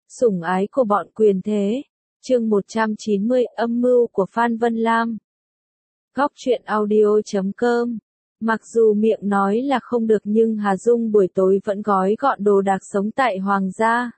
Sủng ái của bọn quyền thế. Chương 190, âm mưu của Phan Vân Lam. Góc truyện audio.com. Mặc dù miệng nói là không được nhưng Hà Dung buổi tối vẫn gói gọn đồ đạc sống tại Hoàng gia.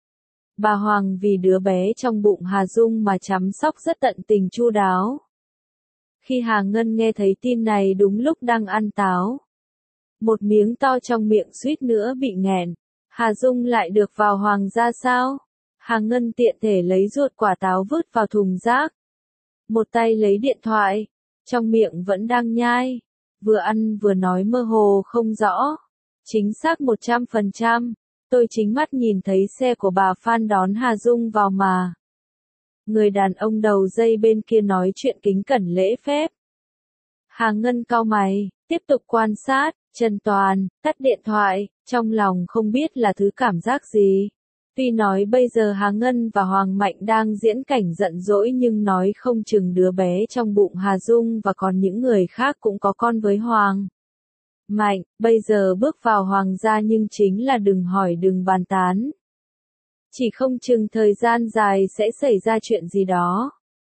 Bà Hoàng vì đứa bé trong bụng Hà Dung mà chăm sóc rất tận tình chu đáo. Khi Hà Ngân nghe thấy tin này đúng lúc đang ăn táo, một miếng to trong miệng suýt nữa bị nghẹn. Hà Dung lại được vào Hoàng gia sao? Hà Ngân tiện thể lấy ruột quả táo vứt vào thùng rác. Một tay lấy điện thoại, trong miệng vẫn đang nhai, vừa ăn vừa nói mơ hồ không rõ. Chính xác 100%, tôi chính mắt nhìn thấy xe của bà Phan đón Hà Dung vào mà. Người đàn ông đầu dây bên kia nói chuyện kính cẩn lễ phép. Hà Ngân cau mày, tiếp tục quan sát. Trần Toàn tắt điện thoại, trong lòng không biết là thứ cảm giác gì. Tuy nói bây giờ Hà Ngân và Hoàng Mạnh đang diễn cảnh giận dỗi nhưng nói không chừng đứa bé trong bụng Hà Dung và còn những người khác cũng có con với Hoàng Mạnh, bây giờ bước vào Hoàng gia nhưng chính là đừng hỏi đừng bàn tán. Chỉ không chừng thời gian dài sẽ xảy ra chuyện gì đó.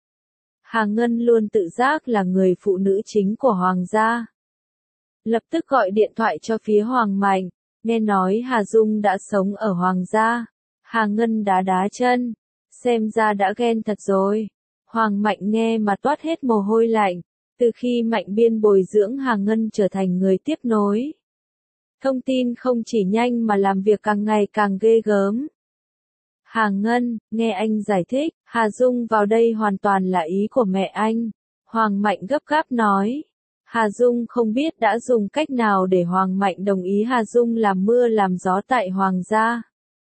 Hà Ngân luôn tự giác là người phụ nữ chính của Hoàng gia. Lập tức gọi điện thoại cho phía Hoàng Mạnh, nghe nói Hà Dung đã sống ở Hoàng gia. Hà Ngân đá đá chân, xem ra đã ghen thật rồi. Hoàng Mạnh nghe mà toát hết mồ hôi lạnh, từ khi Mạnh Biên bồi dưỡng Hà Ngân trở thành người tiếp nối. Thông tin không chỉ nhanh mà làm việc càng ngày càng ghê gớm. Hà Ngân, nghe anh giải thích, Hà Dung vào đây hoàn toàn là ý của mẹ anh. Hoàng Mạnh gấp gáp nói. Hà Dung không biết đã dùng cách nào để Hoàng Mạnh đồng ý Hà Dung làm mưa làm gió tại Hoàng gia.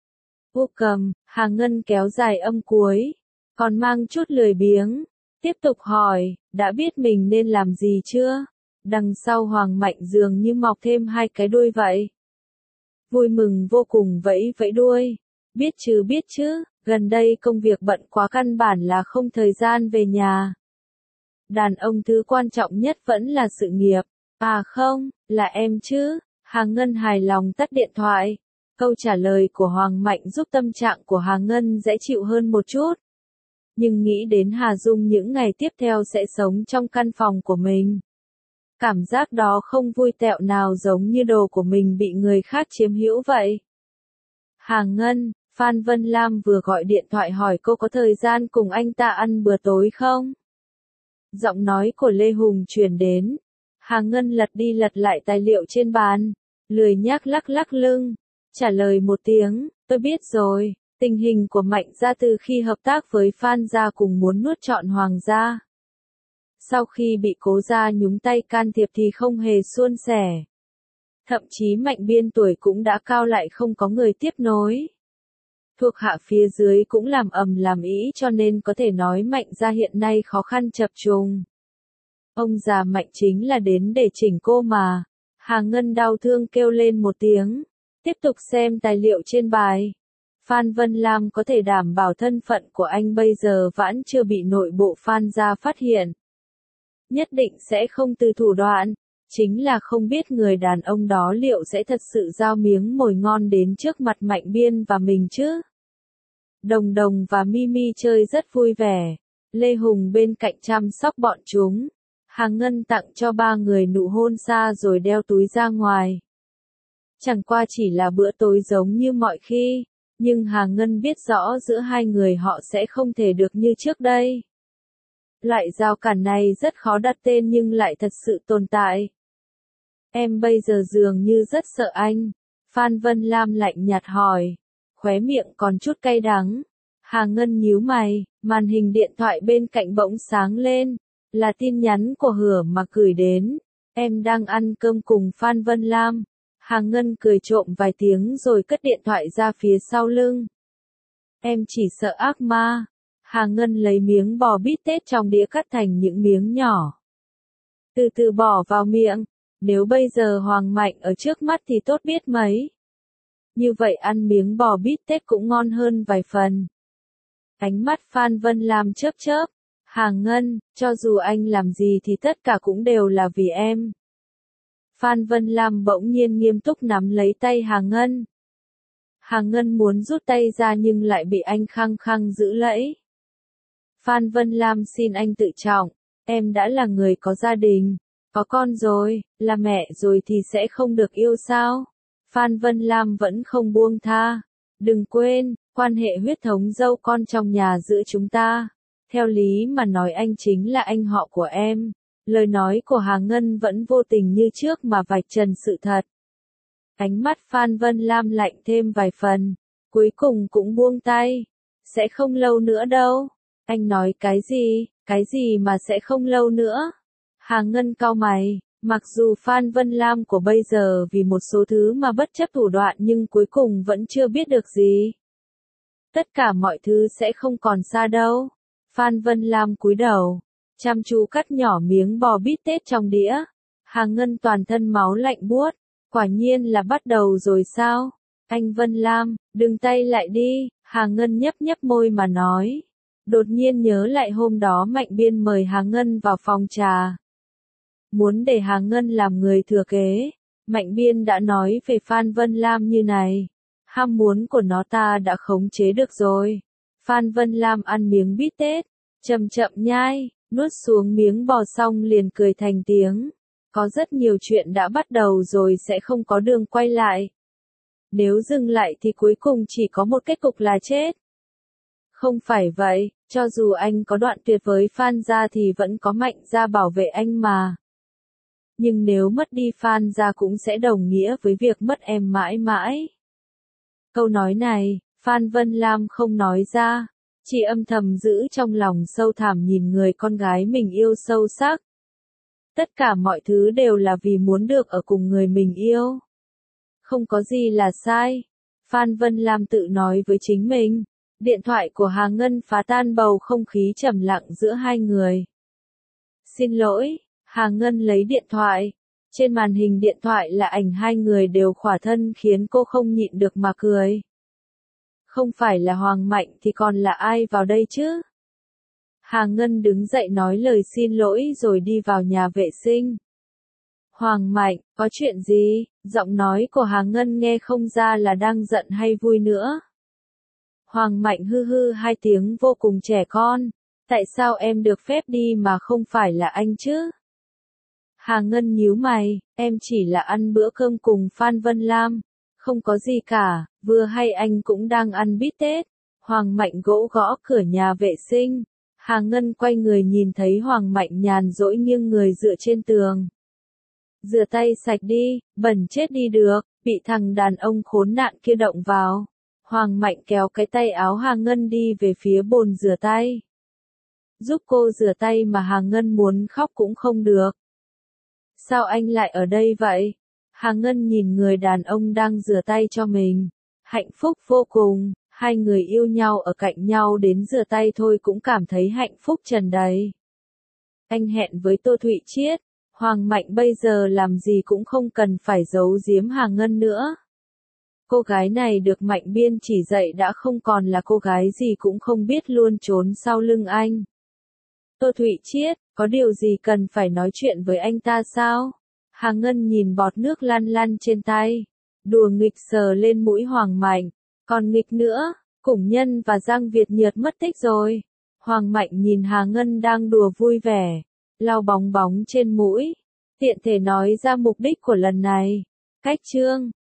Vô cầm, Hà Ngân kéo dài âm cuối, còn mang chút lười biếng. Tiếp tục hỏi, đã biết mình nên làm gì chưa? Đằng sau Hoàng Mạnh dường như mọc thêm hai cái đuôi vậy. Vui mừng vô cùng vẫy vẫy đuôi. Biết chứ, gần đây công việc bận quá căn bản là không thời gian về nhà. Đàn ông thứ quan trọng nhất vẫn là sự nghiệp. À không, là em chứ. Hà Ngân hài lòng tắt điện thoại. Câu trả lời của Hoàng Mạnh giúp tâm trạng của Hà Ngân dễ chịu hơn một chút. Nhưng nghĩ đến Hà Dung những ngày tiếp theo sẽ sống trong căn phòng của mình. Cảm giác đó không vui tẹo nào, giống như đồ của mình bị người khác chiếm hữu vậy. Hà Ngân, Phan Vân Lam vừa gọi điện thoại hỏi cô có thời gian cùng anh ta ăn bữa tối không? Giọng nói của Lê Hùng truyền đến. Hà Ngân lật đi lật lại tài liệu trên bàn, lười nhác lắc lắc lưng, trả lời một tiếng, tôi biết rồi. Tình hình của Mạnh gia từ khi hợp tác với Phan gia cùng muốn nuốt trọn Hoàng gia. Sau khi bị Cố gia nhúng tay can thiệp thì không hề suôn sẻ. Thậm chí Mạnh Biên tuổi cũng đã cao lại không có người tiếp nối. Thuộc hạ phía dưới cũng làm ầm làm ĩ, cho nên có thể nói Mạnh gia hiện nay khó khăn chập trùng. Ông già Mạnh chính là đến để chỉnh cô mà. Hà Ngân đau thương kêu lên một tiếng. Tiếp tục xem tài liệu trên bài. Phan Vân Lam có thể đảm bảo thân phận của anh bây giờ vẫn chưa bị nội bộ Phan gia phát hiện. Nhất định sẽ không từ thủ đoạn. Chính là không biết người đàn ông đó liệu sẽ thật sự giao miếng mồi ngon đến trước mặt Mạnh Biên và mình chứ. Đồng Đồng và Mimi chơi rất vui vẻ. Lê Hùng bên cạnh chăm sóc bọn chúng. Hà Ngân tặng cho ba người nụ hôn xa rồi đeo túi ra ngoài. Chẳng qua chỉ là bữa tối giống như mọi khi, nhưng Hà Ngân biết rõ giữa hai người họ sẽ không thể được như trước đây. Loại rào cản này rất khó đặt tên nhưng lại thật sự tồn tại. Em bây giờ dường như rất sợ anh. Phan Vân Lam lạnh nhạt hỏi, khóe miệng còn chút cay đắng. Hà Ngân nhíu mày, màn hình điện thoại bên cạnh bỗng sáng lên. Là tin nhắn của Hửa mà gửi đến. Em đang ăn cơm cùng Phan Vân Lam. Hà Ngân cười trộm vài tiếng rồi cất điện thoại ra phía sau lưng. Em chỉ sợ ác ma. Hà Ngân lấy miếng bò bít tết trong đĩa cắt thành những miếng nhỏ. Từ từ bỏ vào miệng. Nếu bây giờ Hoàng Mạnh ở trước mắt thì tốt biết mấy. Như vậy ăn miếng bò bít tết cũng ngon hơn vài phần. Ánh mắt Phan Vân Lam chớp chớp. Hà Ngân, cho dù anh làm gì thì tất cả cũng đều là vì em. Phan Vân Lam bỗng nhiên nghiêm túc nắm lấy tay Hà Ngân. Hà Ngân muốn rút tay ra nhưng lại bị anh khăng khăng giữ lấy. Phan Vân Lam xin anh tự trọng, em đã là người có gia đình, có con rồi, là mẹ rồi thì sẽ không được yêu sao? Phan Vân Lam vẫn không buông tha. Đừng quên, quan hệ huyết thống dâu con trong nhà giữa chúng ta. Theo lý mà nói anh chính là anh họ của em. Lời nói của Hà Ngân vẫn vô tình như trước mà vạch trần sự thật. Ánh mắt Phan Vân Lam lạnh thêm vài phần, cuối cùng cũng buông tay. Sẽ không lâu nữa đâu. Anh nói cái gì mà sẽ không lâu nữa? Hà Ngân cau mày, mặc dù Phan Vân Lam của bây giờ vì một số thứ mà bất chấp thủ đoạn nhưng cuối cùng vẫn chưa biết được gì. Tất cả mọi thứ sẽ không còn xa đâu. Phan Vân Lam cúi đầu, chăm chú cắt nhỏ miếng bò bít tết trong đĩa. Hà Ngân toàn thân máu lạnh buốt, quả nhiên là bắt đầu rồi sao? Anh Vân Lam, đừng tay lại đi, Hà Ngân nhấp nhấp môi mà nói. Đột nhiên nhớ lại hôm đó Mạnh Biên mời Hà Ngân vào phòng trà. Muốn để Hà Ngân làm người thừa kế. Mạnh Biên đã nói về Phan Vân Lam như này. Ham muốn của nó ta đã khống chế được rồi. Phan Vân Lam ăn miếng bít tết, chậm chậm nhai, nuốt xuống miếng bò xong liền cười thành tiếng. Có rất nhiều chuyện đã bắt đầu rồi sẽ không có đường quay lại. Nếu dừng lại thì cuối cùng chỉ có một kết cục là chết. Không phải vậy, cho dù anh có đoạn tuyệt với Phan gia thì vẫn có Mạnh gia bảo vệ anh mà. Nhưng nếu mất đi Phan gia cũng sẽ đồng nghĩa với việc mất em mãi mãi. Câu nói này, Phan Vân Lam không nói ra, chỉ âm thầm giữ trong lòng sâu thẳm nhìn người con gái mình yêu sâu sắc. Tất cả mọi thứ đều là vì muốn được ở cùng người mình yêu. Không có gì là sai. Phan Vân Lam tự nói với chính mình. Điện thoại của Hà Ngân phá tan bầu không khí trầm lặng giữa hai người. Xin lỗi, Hà Ngân lấy điện thoại. Trên màn hình điện thoại là ảnh hai người đều khỏa thân khiến cô không nhịn được mà cười. Không phải là Hoàng Mạnh thì còn là ai vào đây chứ? Hà Ngân đứng dậy nói lời xin lỗi rồi đi vào nhà vệ sinh. Hoàng Mạnh, có chuyện gì? Giọng nói của Hà Ngân nghe không ra là đang giận hay vui nữa. Hoàng Mạnh hư hư hai tiếng vô cùng trẻ con. Tại sao em được phép đi mà không phải là anh chứ? Hà Ngân nhíu mày, em chỉ là ăn bữa cơm cùng Phan Vân Lam. Không có gì cả, vừa hay anh cũng đang ăn bít tết. Hoàng Mạnh gõ cửa nhà vệ sinh. Hà Ngân quay người nhìn thấy Hoàng Mạnh nhàn rỗi nghiêng người dựa trên tường. Rửa tay sạch đi, bẩn chết đi được, bị thằng đàn ông khốn nạn kia động vào. Hoàng Mạnh kéo cái tay áo Hà Ngân đi về phía bồn rửa tay. Giúp cô rửa tay mà Hà Ngân muốn khóc cũng không được. Sao anh lại ở đây vậy? Hà Ngân nhìn người đàn ông đang rửa tay cho mình. Hạnh phúc vô cùng, hai người yêu nhau ở cạnh nhau đến rửa tay thôi cũng cảm thấy hạnh phúc tràn đầy. Anh hẹn với Tô Thụy Chiết, Hoàng Mạnh bây giờ làm gì cũng không cần phải giấu giếm Hà Ngân nữa. Cô gái này được Mạnh Biên chỉ dạy đã không còn là cô gái gì cũng không biết luôn trốn sau lưng anh. Tô Thụy Chiết, có điều gì cần phải nói chuyện với anh ta sao? Hà Ngân nhìn bọt nước lăn lăn trên tay. Đùa nghịch sờ lên mũi Hoàng Mạnh. Còn nghịch nữa, Củng Nhân và Giang Việt Nhật mất tích rồi. Hoàng Mạnh nhìn Hà Ngân đang đùa vui vẻ. Lau bóng bóng trên mũi. Tiện thể nói ra mục đích của lần này. Cách chương.